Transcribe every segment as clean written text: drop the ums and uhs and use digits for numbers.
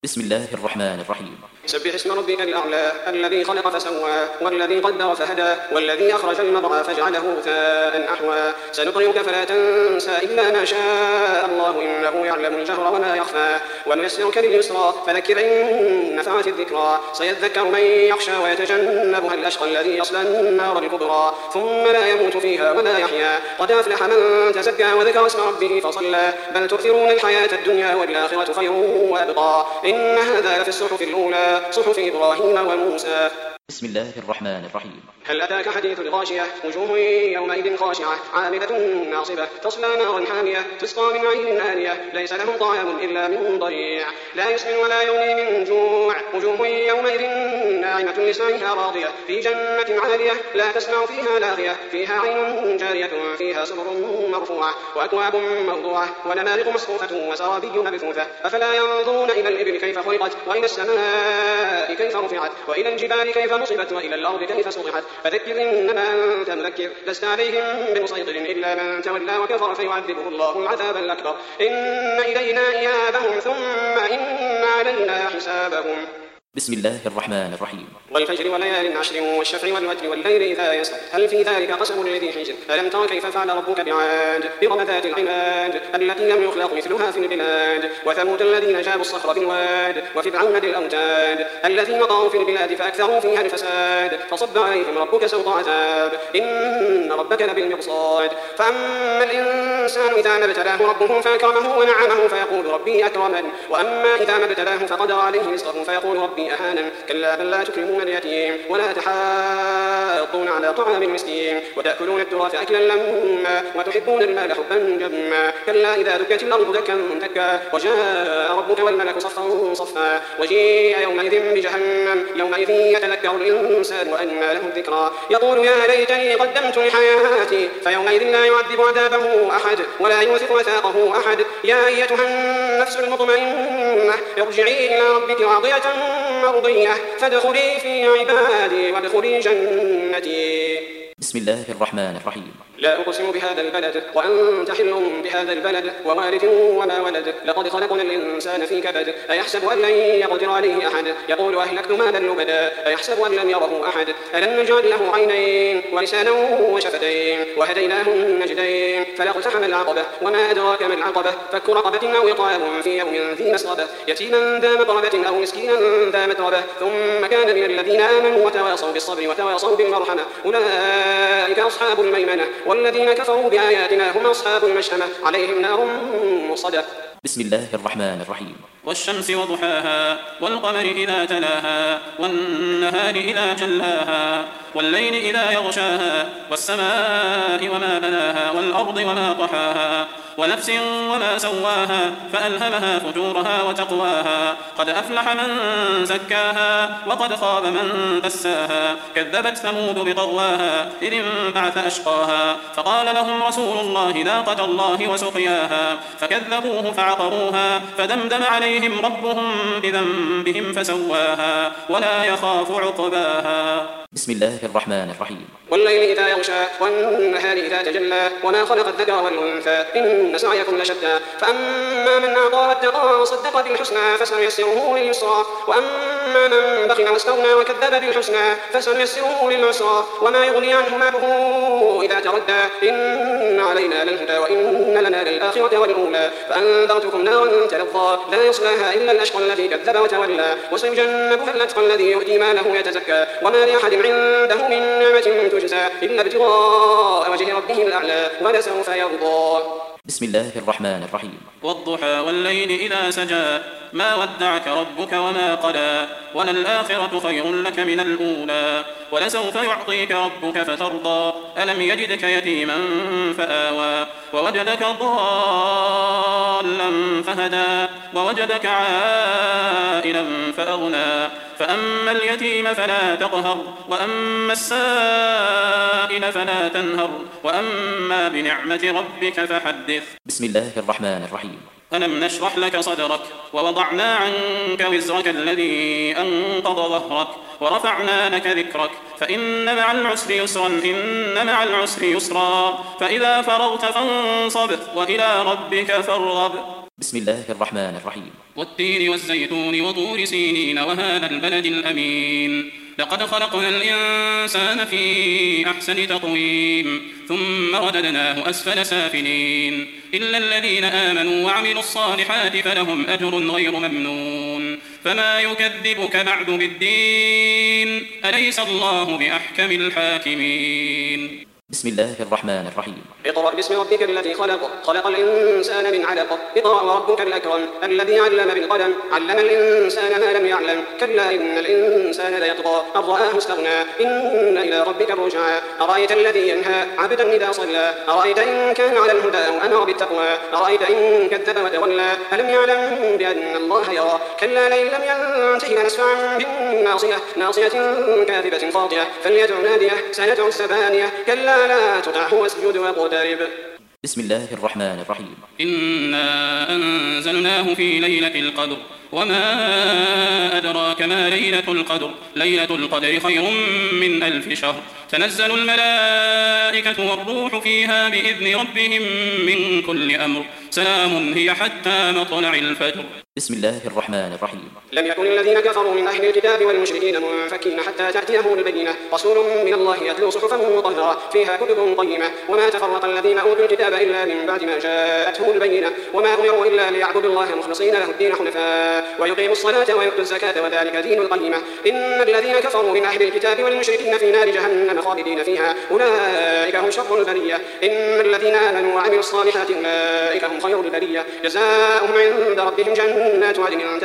بسم الله الرحمن الرحيم. سبح اسم ربك الأعلى الذي خلق فسوى والذي قدر فهدى والذي أخرج المرعى فجعله غثاء أحوى سنقرئك فلا تنسى إلا ما شاء الله إنه يعلم الجهر وما يخفى ونيسرك لليسرى فذكر إن نفعت الذكرى سيذكر من يخشى ويتجنبها الأشقى الذي يصلى النار الكبرى ثم لا يموت فيها ولا يحيا قد أفلح من تزكى وذكر اسم ربه فصلى بل تؤثرون الحياة الدنيا والآخرة خير وأبقى إن هذا لفي الصحف الأولى صحف إبراهيم وموسى. بسم الله الرحمن الرحيم. هل أتاك حديث الغاشية وجوه يومئذ خاشعة عاملة ناصبة تصلى نارا حامية تسقى من عين آنية ليس لهم طعام إلا من ضريع لا يسمن ولا يغني من جوع وجوه يومئذ ناعمة لسعيها راضية في جنة عالية لا تسمع فيها لاغية فيها عين جارية فيها سرر مرفوعة وأكواب موضوعة ونمارق مصفوفة وزرابي مبثوثة أفلا ينظرون إلى الإبل كيف خلقت وإلى السماء كيف رفعت وإلى الجبال كيف نصبت وإلى الأرض كيف سطحت فذكر إنما أنت مذكر لست عليهم بمسيطر إلا من تولى وكفر فيعذبه الله العذاب الأكبر إن إلينا إيابهم ثم إن علينا حسابهم. بسم الله الرحمن الرحيم. والفجر وليال عشر والشفع والوتر والليل إذا يسر هل في ذلك قسم لذي حجر ألم تر كيف فعل ربك بعاد إرم ذات العماد التي لم يخلق مثلها في البلاد وثمود الذين جابوا الصخر بالواد وفرعون ذي الأوتاد الذين طغوا في البلاد فأكثروا فيها الفساد فصب عليهم ربك سوط عذاب إن ربك لبالمرصاد فأما الإنسان إذا ما ابتلاه ربه فأكرمه ونعمه فيقول ربي أكرمن وأما إذا ما ابتلاه فقدر عليه رزقه فيقول ربي أهانن كلا بل لا تكرمون اليتيم ولا تحاضون على طعام المسكين وتأكلون التراث أكلا لما وتحبون المال حبا جما كلا إذا دكت الأرض دكا دكا وجاء ربك والملك صفا صفا وجيء يومئذ بجهنم يومئذ يتذكر الإنسان وأنى له الذكرى يقول يا ليتني قدمت لحياتي فيومئذ لا يعذب عذابه أحد ولا يوثق وثاقه أحد يا أيتها النفس المطمئنة ارجعي إلى ربك راضية مرضية فادخلي في عبادي وادخلي جنتي. بسم الله الرحمن الرحيم. لا أقسم بهذا البلد وأنت حل بهذا البلد ووالد وما ولد لقد خلقنا الإنسان في كبد أيحسب أن لن يقدر عليه أحد يقول أهلكت مالا لبدا أيحسب أن لم يره أحد ألم نجعل له عينين ولسانا وشفتين وهديناه النجدين فلا اقتحم العقبة وما أدراك ما العقبة فك رقبة أو إطعام في يوم ذي مسغبة يتيما ذا مقربة أو مسكينا ذا متربة ثم كان من الذين آمنوا وتواصوا بالصبر وتواصوا بالمرحمة أولئك أصحاب الميمنة والذين كفروا بآياتنا هم أصحاب المشأمة عليهم نار مصدة. بسم الله الرحمن الرحيم. والشمس وضحاها والقمر إذا تلاها والنهار إذا جلاها والليل إذا يغشاها والسماء وما بناها والأرض وما طحاها ونفس وما سواها فألهمها فجورها وتقواها قد أفلح من زكاها وقد خاب من دساها كذبت ثمود بطغواها إذ انبعث أشقاها فقال لهم رسول الله ناقة الله وسقياها فكذبوه فعقروها فدمدم عليهم ربهم بذنبهم فسواها ولا يخاف عقباها. بسم الله الرحمن الرحيم. والليل إذا يغشى والنهار إذا تجلى وما خلق الذكر والأنثى إن سعيكم لشتى فأما من أعطى واتقى وصدق بالحسنى فسنيسره لليسرى وأما من بخل واستغنى وكذب بالحسنى فسنيسره للعسرى وما يغني عنه ماله إذا تردى إن علينا للهدى وإن لنا للآخرة والأولى فأنذرتكم نارا تلظى لا يصلاها إلا الأشقى الذي كذب وتولى وسيجنبها الأتقى الذي يؤتي ماله يتزكى وما لأحد عنده من نعمة تجزى إلا ابتغاء وجه ربه الأعلى ولسوف يرضى. بسم الله الرحمن الرحيم. والضحى والليل إذا سجى ما ودعك ربك وما قلى وللآخرة خير لك من الأولى ولسوف يعطيك ربك فترضى ألم يجدك يتيما فآوى ووجدك ضالا فهدى ووجدك عائلا فأغنى فأما اليتيم فلا تقهر وأما السائل فلا تنهر وأما بنعمة ربك فحدث. بسم الله الرحمن الرحيم. ألم نشرح لك صدرك ووضعنا عنك وزرك الذي أنقض ظهرك ورفعنا لك ذكرك فإن مع العسر يسرا إن مع العسر يسرا فإذا فرغت فانصب وإلى ربك فارغب. بسم الله الرحمن الرحيم. والتين والزيتون وطور سينين وهذا البلد الأمين لقد خلقنا الإنسان في أحسن تقويم ثم رددناه أسفل سافلين إلا الذين آمنوا وعملوا الصالحات فلهم أجر غير ممنون فما يكذبك بعد بالدين أليس الله بأحكم الحاكمين. بسم الله الرحمن الرحيم. اقرأ باسم ربك الذي خلق الإنسان من علق اقرأ وربك الأكرم الذي علم بالقلم علم الإنسان ما لم يعلم كلا إن الإنسان ليطغى أن رآه استغنى إن إلى ربك الرجعى أرأيت الذي ينهى عبدا إذا صلى أرأيت إن كان على الهدى أو أمر بالتقوى أرأيت إن كذب وتولى ألم يعلم بأن الله يرى كلا لئن لم ينته لنسفعا بالناصية ناصية كاذبة خاطئة فليدع ناديه سندع الزبانية كلا لا تطعه واسجد واقترب. بسم الله الرحمن الرحيم. إنا أنزلناه في ليلة القدر وما أدراك ما ليلة القدر ليلة القدر خير من 1000 شهر تنزل الملائكة والروح فيها بإذن ربهم من كل أمر سلام هي حتى مطلع الفجر. بسم الله الرحمن الرحيم. لم يكن الذين كفروا من أهل الكتاب والمشركين منفكين حتى تأتيهم البينة رسول من الله يتلو صحفا مطهرة فيها كتب قيمة وما تفرق الذين أوتوا الكتاب إلا من بعد ما جاءتهم البينة وما أمروا إلا ليعبدوا الله مخلصين له الدين حنفاء ويقيموا الصلاة ويؤتوا الزكاة وذلك دين القيمة إن الذين كفروا من أهل الكتاب والمشركين في نار جهنم خالدين فيها أولئك هم شر البرية إن الذين آمنوا وعملوا الصالحات أولئك هم خير البرية جزاؤهم عند ربهم جنات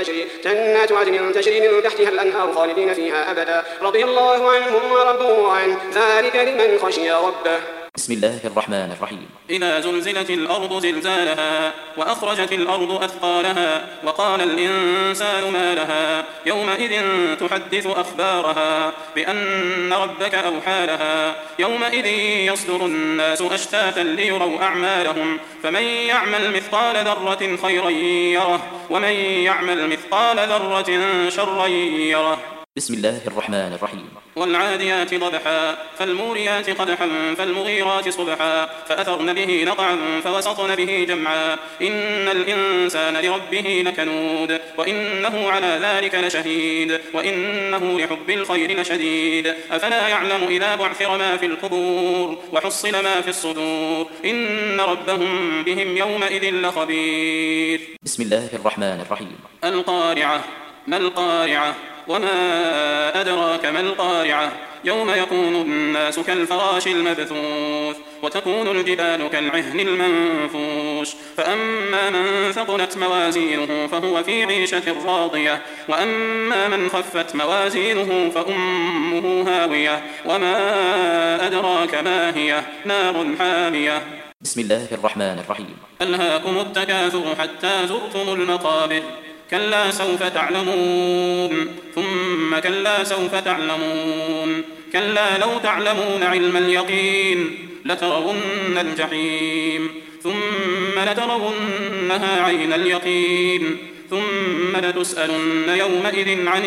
عدن تجري من تحتها الأنهار خالدين فيها أبدا رضي الله عنهم ورضوا عنه ذلك لمن خشي ربه. بسم الله الرحمن الرحيم. إذا زلزلت الأرض زلزالها وأخرجت الأرض أثقالها وقال الإنسان ما لها يومئذ تحدث أخبارها بأن ربك أوحى لها يومئذ يصدر الناس أشتاتا ليروا أعمالهم فمن يعمل مثقال ذرة خيرا يره ومن يعمل مثقال ذرة شرا يره. بسم الله الرحمن الرحيم. والعاديات ضبحا فالموريات قدحا فالمغيرات صبحا فأثرن به نقعا فوسطن به جمعا إن الإنسان لربه لكنود وإنه على ذلك لشهيد وإنه لحب الخير لشديد أفلا يعلم إذا بعثر ما في القبور وحصل ما في الصدور إن ربهم بهم يومئذ لخبير. بسم الله الرحمن الرحيم. القارعة ما القارعة وما أدراك ما القارعة يوم يكون الناس كالفراش المبثوث وتكون الجبال كالعهن المنفوش فأما من ثقلت موازينه فهو في عيشة راضية وأما من خفت موازينه فأمه هاوية وما أدراك ما هي نار حامية. بسم الله الرحمن الرحيم. ألهاكم التكاثر حتى زرتم المقابر كلا سوف تعلمون ثم كلا سوف تعلمون كلا لو تعلمون علم اليقين لترون الجحيم ثم لترونها عين اليقين ثم لتسألن يومئذ عن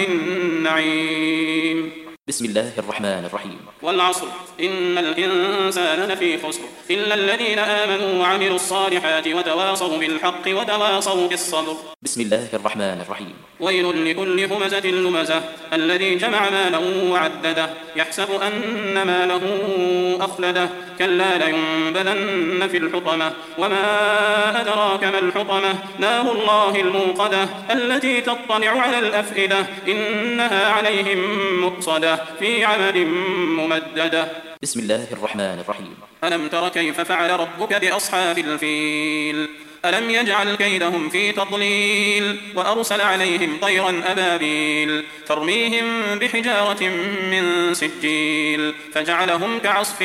النعيم. بسم الله الرحمن الرحيم. والعصر إن الإنسان لفي خسر إلا الذين آمنوا وعملوا الصالحات وتواصوا بالحق وتواصوا بالصبر. بسم الله الرحمن الرحيم. ويل لكل همزة لمزة الذي جمع ماله وعدده يحسب أن ماله أخلده كلا لينبذن في الحطمة وما أدراك ما الحطمة نار الله الموقدة التي تطلع على الأفئدة إنها عليهم مؤصدة في عمد ممددة. بسم الله الرحمن الرحيم. ألم تر كيف فعل ربك بأصحاب الفيل ألم يجعل كيدهم في تضليل وأرسل عليهم طيرا أبابيل ترميهم بحجارة من سجيل فجعلهم كعصف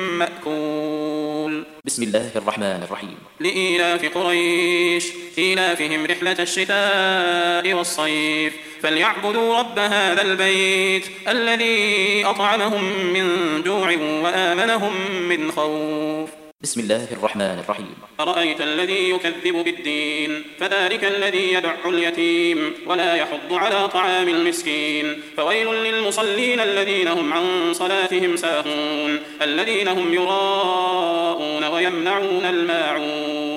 مأكول. بسم الله الرحمن الرحيم. لإيلاف قريش إيلافهم رحلة الشتاء والصيف فليعبدوا رب هذا البيت الذي أطعمهم من جوع وآمنهم من خوف. بسم الله الرحمن الرحيم. أرأيت الذي يكذب بالدين فذلك الذي يدع اليتيم ولا يحض على طعام المسكين فويل للمصلين الذين هم عن صلاتهم ساهون الذين هم يراءون ويمنعون الماعون.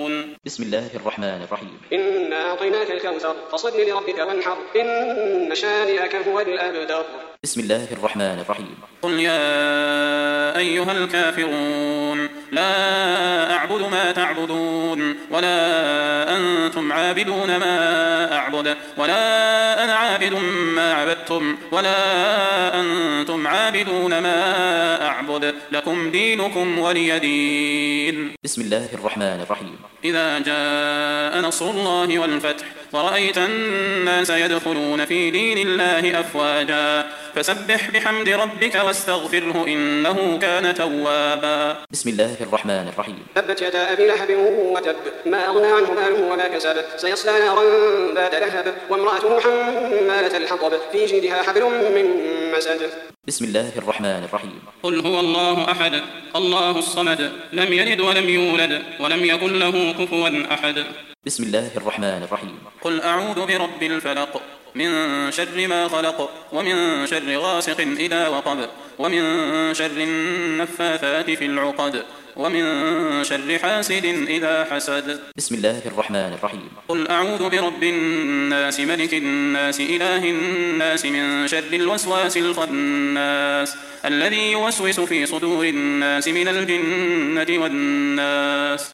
بسم الله الرحمن الرحيم. إنا أعطيناك الكوثر فصل لربك وانحر إن شانئك هو الأبتر. بسم الله الرحمن الرحيم. قل يا أيها الكافرون لا أعبد ما تعبدون ولا أنتم عابدون ما أعبد ولا أنا عابد ما عبدتم ولا أنتم عابدون ما أعبد لكم دينكم ولي دين. بسم الله الرحمن الرحيم. إذا جاء نصر الله والفتح ورأيت الناس يدخلون في دين الله أفواجا فسبح بحمد ربك واستغفره إنه كان توابا. بسم الله الرحمن الرحيم. تبت يدا أبي لهب وتب ما أغنى عنه ماله وما كسب سيصلى نارا ذات لهب وامرأته حمالة الحطب في جيدها حبل من مسد. بسم الله الرحمن الرحيم. قل هو الله أحد الله الصمد لم يلد ولم يولد ولم يكن له كفوا أحد. بسم الله الرحمن الرحيم. قل أعوذ برب الفلق من شر ما خلق ومن شر غاسق إذا وقب ومن شر النفاثات في العقد ومن شر حاسد إذا حسد. بسم الله الرحمن الرحيم. قل أعوذ برب الناس ملك الناس إله الناس من شر الوسواس الخناس الذي يوسوس في صدور الناس من الجنة والناس.